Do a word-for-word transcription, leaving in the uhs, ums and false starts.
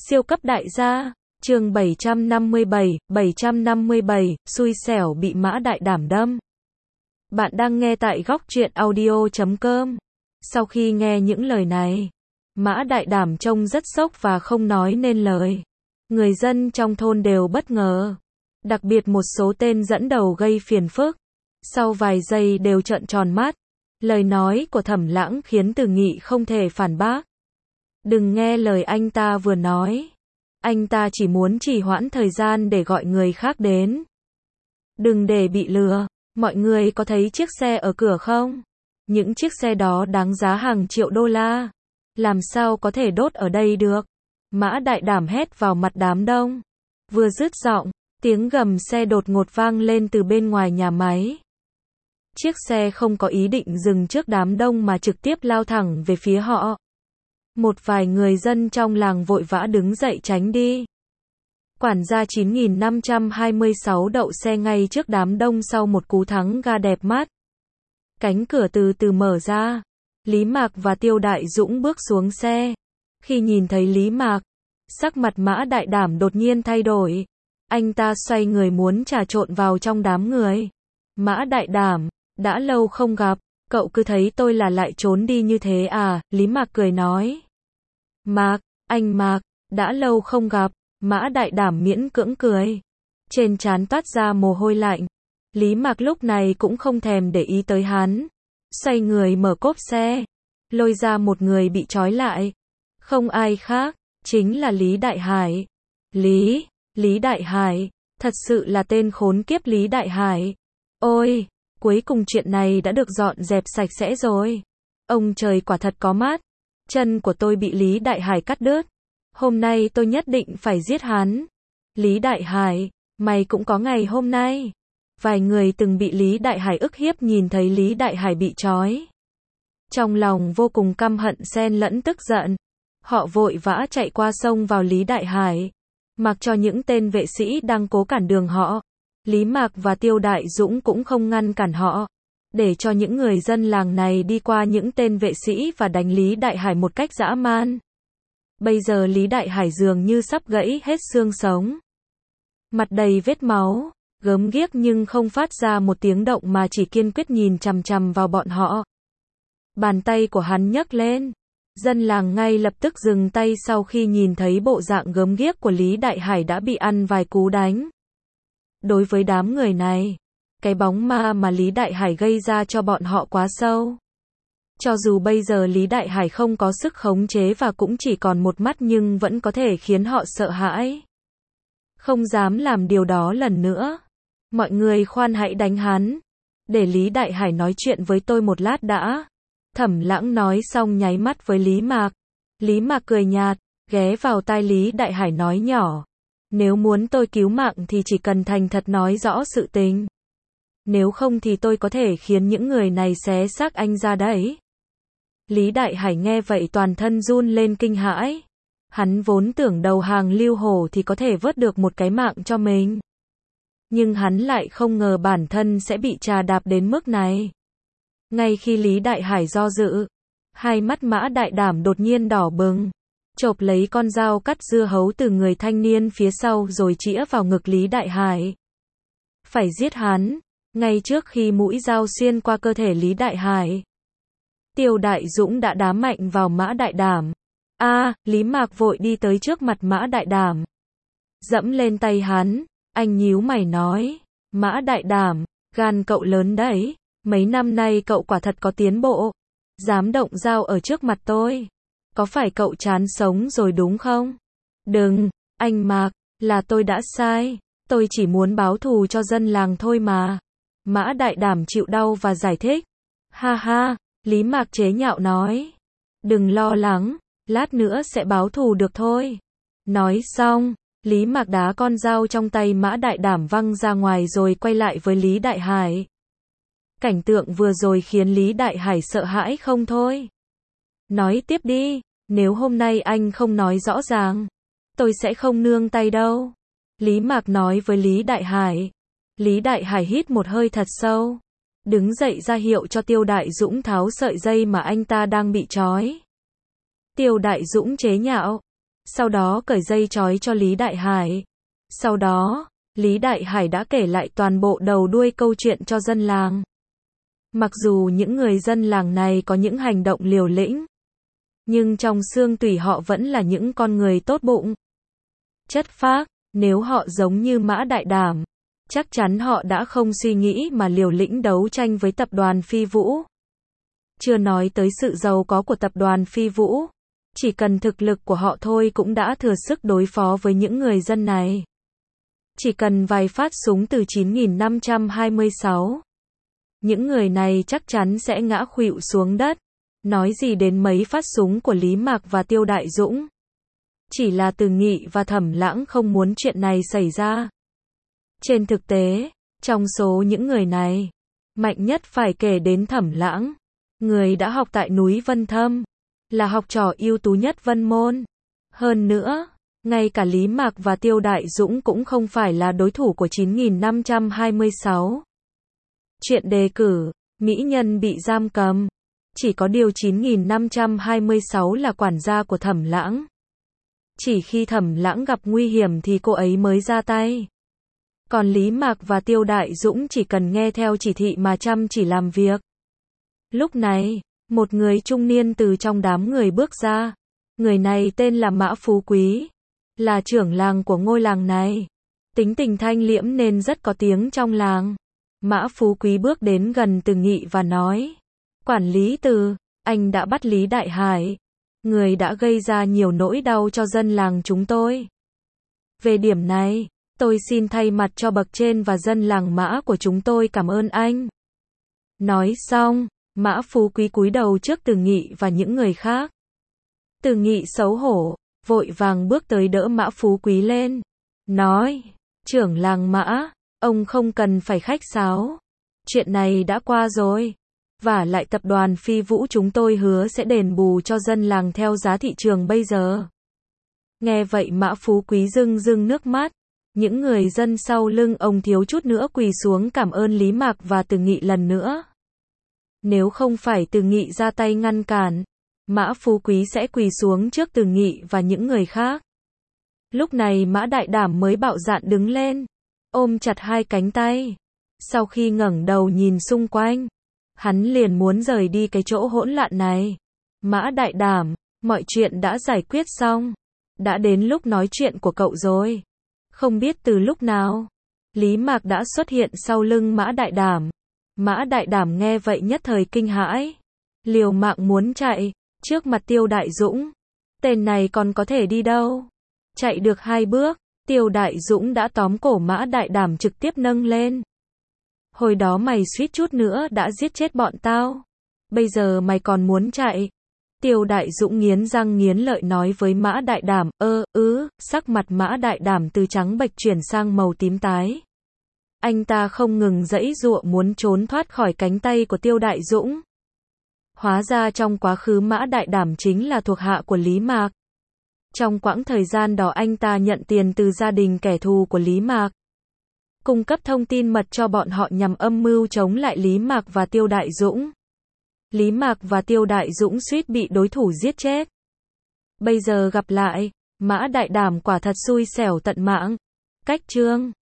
Siêu cấp đại gia, chương bảy trăm năm mươi bảy, bảy trăm năm mươi bảy, xui xẻo bị Mã Đại Đảm đâm. Bạn đang nghe tại góc truyện audio chấm com. Sau khi nghe những lời này, Mã Đại Đảm trông rất sốc và không nói nên lời. Người dân trong thôn đều bất ngờ. Đặc biệt một số tên dẫn đầu gây phiền phức. Sau vài giây đều trợn tròn mắt. Lời nói của Thẩm Lãng khiến Từ Nghị không thể phản bác. Đừng nghe lời anh ta vừa nói. Anh ta chỉ muốn trì hoãn thời gian để gọi người khác đến. Đừng để bị lừa. Mọi người có thấy chiếc xe ở cửa không? Những chiếc xe đó đáng giá hàng triệu đô la. Làm sao có thể đốt ở đây được? Mã Đại Đảm hét vào mặt đám đông. Vừa dứt giọng, tiếng gầm xe đột ngột vang lên từ bên ngoài nhà máy. Chiếc xe không có ý định dừng trước đám đông mà trực tiếp lao thẳng về phía họ. Một vài người dân trong làng vội vã đứng dậy tránh đi. Quản gia chín nghìn năm trăm hai mươi sáu đậu xe ngay trước đám đông sau một cú thắng ga đẹp mắt. Cánh cửa từ từ mở ra. Lý Mạc và Tiêu Đại Dũng bước xuống xe. Khi nhìn thấy Lý Mạc, sắc mặt Mã Đại Đảm đột nhiên thay đổi. Anh ta xoay người muốn trà trộn vào trong đám người. Mã Đại Đảm, đã lâu không gặp, cậu cứ thấy tôi là lại trốn đi như thế à? Lý Mạc cười nói. Mạc, anh Mạc, đã lâu không gặp. Mã Đại Đảm miễn cưỡng cười. Trên trán toát ra mồ hôi lạnh. Lý Mạc lúc này cũng không thèm để ý tới hắn. Xoay người mở cốp xe. Lôi ra một người bị trói lại. Không ai khác, chính là Lý Đại Hải. Lý, Lý Đại Hải, thật sự là tên khốn kiếp Lý Đại Hải. Ôi, cuối cùng chuyện này đã được dọn dẹp sạch sẽ rồi. Ông trời quả thật có mắt. Chân của tôi bị Lý Đại Hải cắt đứt. Hôm nay tôi nhất định phải giết hắn. Lý Đại Hải, mày cũng có ngày hôm nay. Vài người từng bị Lý Đại Hải ức hiếp nhìn thấy Lý Đại Hải bị trói. Trong lòng vô cùng căm hận xen lẫn tức giận. Họ vội vã chạy qua sông vào Lý Đại Hải. Mặc cho những tên vệ sĩ đang cố cản đường họ. Lý Mạc và Tiêu Đại Dũng cũng không ngăn cản họ. Để cho những người dân làng này đi qua những tên vệ sĩ và đánh Lý Đại Hải một cách dã man. Bây giờ Lý Đại Hải dường như sắp gãy hết xương sống. Mặt đầy vết máu, gớm ghiếc nhưng không phát ra một tiếng động mà chỉ kiên quyết nhìn chằm chằm vào bọn họ. Bàn tay của hắn nhấc lên. Dân làng ngay lập tức dừng tay sau khi nhìn thấy bộ dạng gớm ghiếc của Lý Đại Hải đã bị ăn vài cú đánh. Đối với đám người này, cái bóng ma mà Lý Đại Hải gây ra cho bọn họ quá sâu. Cho dù bây giờ Lý Đại Hải không có sức khống chế và cũng chỉ còn một mắt nhưng vẫn có thể khiến họ sợ hãi. Không dám làm điều đó lần nữa. Mọi người khoan hãy đánh hắn. Để Lý Đại Hải nói chuyện với tôi một lát đã. Thẩm Lãng nói xong nháy mắt với Lý Mạc. Lý Mạc cười nhạt, ghé vào tai Lý Đại Hải nói nhỏ. Nếu muốn tôi cứu mạng thì chỉ cần thành thật nói rõ sự tình. Nếu không thì tôi có thể khiến những người này xé xác anh ra đấy. Lý Đại Hải nghe vậy toàn thân run lên kinh hãi. Hắn vốn tưởng đầu hàng Lưu Hổ thì có thể vớt được một cái mạng cho mình. Nhưng hắn lại không ngờ bản thân sẽ bị trà đạp đến mức này. Ngay khi Lý Đại Hải do dự, hai mắt Mã Đại Đảm đột nhiên đỏ bừng. Chộp lấy con dao cắt dưa hấu từ người thanh niên phía sau rồi chĩa vào ngực Lý Đại Hải. Phải giết hắn, ngay trước khi mũi dao xuyên qua cơ thể Lý Đại Hải. Tiêu Đại Dũng đã đá mạnh vào Mã Đại Đảm. A, à, Lý Mạc vội đi tới trước mặt Mã Đại Đảm. Dẫm lên tay hắn, anh nhíu mày nói. Mã Đại Đảm, gan cậu lớn đấy. Mấy năm nay cậu quả thật có tiến bộ. Dám động dao ở trước mặt tôi. Có phải cậu chán sống rồi đúng không? Đừng, anh Mạc, là tôi đã sai. Tôi chỉ muốn báo thù cho dân làng thôi mà. Mã Đại Đảm chịu đau và giải thích. Ha ha, Lý Mạc chế nhạo nói. Đừng lo lắng, lát nữa sẽ báo thù được thôi. Nói xong, Lý Mạc đá con dao trong tay Mã Đại Đảm văng ra ngoài rồi quay lại với Lý Đại Hải. Cảnh tượng vừa rồi khiến Lý Đại Hải sợ hãi không thôi. Nói tiếp đi, nếu hôm nay anh không nói rõ ràng, tôi sẽ không nương tay đâu. Lý Mạc nói với Lý Đại Hải. Lý Đại Hải hít một hơi thật sâu. Đứng dậy ra hiệu cho Tiêu Đại Dũng tháo sợi dây mà anh ta đang bị trói. Tiêu Đại Dũng chế nhạo. sau đó cởi dây trói cho Lý Đại Hải. Sau đó, Lý Đại Hải đã kể lại toàn bộ đầu đuôi câu chuyện cho dân làng. Mặc dù những người dân làng này có những hành động liều lĩnh, nhưng trong xương tủy họ vẫn là những con người tốt bụng, chất phác. Nếu họ giống như Mã Đại Đảm, chắc chắn họ đã không suy nghĩ mà liều lĩnh đấu tranh với tập đoàn Phi Vũ. Chưa nói tới sự giàu có của tập đoàn Phi Vũ, chỉ cần thực lực của họ thôi cũng đã thừa sức đối phó với những người dân này. Chỉ cần vài phát súng từ chín nghìn năm trăm hai mươi sáu, những người này chắc chắn sẽ ngã khuỵu xuống đất. Nói gì đến mấy phát súng của Lý Mạc và Tiêu Đại Dũng. Chỉ là Từ Nghị và Thẩm Lãng không muốn chuyện này xảy ra. Trên thực tế, trong số những người này, mạnh nhất phải kể đến Thẩm Lãng, người đã học tại núi Vân Thâm, là học trò ưu tú nhất Vân Môn. Hơn nữa, ngay cả Lý Mạc và Tiêu Đại Dũng cũng không phải là đối thủ của chín nghìn năm trăm hai mươi sáu. Chuyện đề cử, mỹ nhân bị giam cầm. Chỉ có điều chín nghìn năm trăm hai mươi sáu là quản gia của Thẩm Lãng. Chỉ khi Thẩm Lãng gặp nguy hiểm thì cô ấy mới ra tay. Còn Lý Mạc và Tiêu Đại Dũng chỉ cần nghe theo chỉ thị mà chăm chỉ làm việc. Lúc này, một người trung niên từ trong đám người bước ra. Người này tên là Mã Phú Quý, là trưởng làng của ngôi làng này. Tính tình thanh liễm nên rất có tiếng trong làng. Mã Phú Quý bước đến gần Từ Nghị và nói: Quản lý Từ, anh đã bắt Lý Đại Hải, người đã gây ra nhiều nỗi đau cho dân làng chúng tôi. Về điểm này, tôi xin thay mặt cho bậc trên và dân làng Mã của chúng tôi cảm ơn anh. Nói xong, Mã Phú Quý cúi đầu trước Từ Nghị và những người khác. Từ Nghị xấu hổ, vội vàng bước tới đỡ Mã Phú Quý lên. Nói: Trưởng làng Mã, ông không cần phải khách sáo. Chuyện này đã qua rồi. Và lại tập đoàn Phi Vũ chúng tôi hứa sẽ đền bù cho dân làng theo giá thị trường bây giờ. Nghe vậy Mã Phú Quý rưng rưng nước mắt. Những người dân sau lưng ông thiếu chút nữa quỳ xuống cảm ơn Lý Mạc và Từ Nghị lần nữa. Nếu không phải Từ Nghị ra tay ngăn cản, Mã Phú Quý sẽ quỳ xuống trước Từ Nghị và những người khác. Lúc này Mã Đại Đảm mới bạo dạn đứng lên, ôm chặt hai cánh tay. Sau khi ngẩng đầu nhìn xung quanh, hắn liền muốn rời đi cái chỗ hỗn loạn này. Mã Đại Đảm, mọi chuyện đã giải quyết xong. Đã đến lúc nói chuyện của cậu rồi. Không biết từ lúc nào, Lý Mạc đã xuất hiện sau lưng Mã Đại Đảm. Mã Đại Đảm nghe vậy nhất thời kinh hãi. Liều mạng muốn chạy, trước mặt Tiêu Đại Dũng. Tên này còn có thể đi đâu? Chạy được hai bước, Tiêu Đại Dũng đã tóm cổ Mã Đại Đảm trực tiếp nâng lên. Hồi đó mày suýt chút nữa đã giết chết bọn tao. Bây giờ mày còn muốn chạy? Tiêu Đại Dũng nghiến răng nghiến lợi nói với Mã Đại Đảm, ơ, ứ, sắc mặt Mã Đại Đảm từ trắng bệch chuyển sang màu tím tái. Anh ta không ngừng giãy giụa muốn trốn thoát khỏi cánh tay của Tiêu Đại Dũng. Hóa ra trong quá khứ Mã Đại Đảm chính là thuộc hạ của Lý Mạc. Trong quãng thời gian đó anh ta nhận tiền từ gia đình kẻ thù của Lý Mạc, cung cấp thông tin mật cho bọn họ nhằm âm mưu chống lại Lý Mạc và Tiêu Đại Dũng. Lý Mạc và Tiêu Đại Dũng suýt bị đối thủ giết chết. Bây giờ gặp lại, Mã Đại Đảm quả thật xui xẻo tận mạng. Cách chương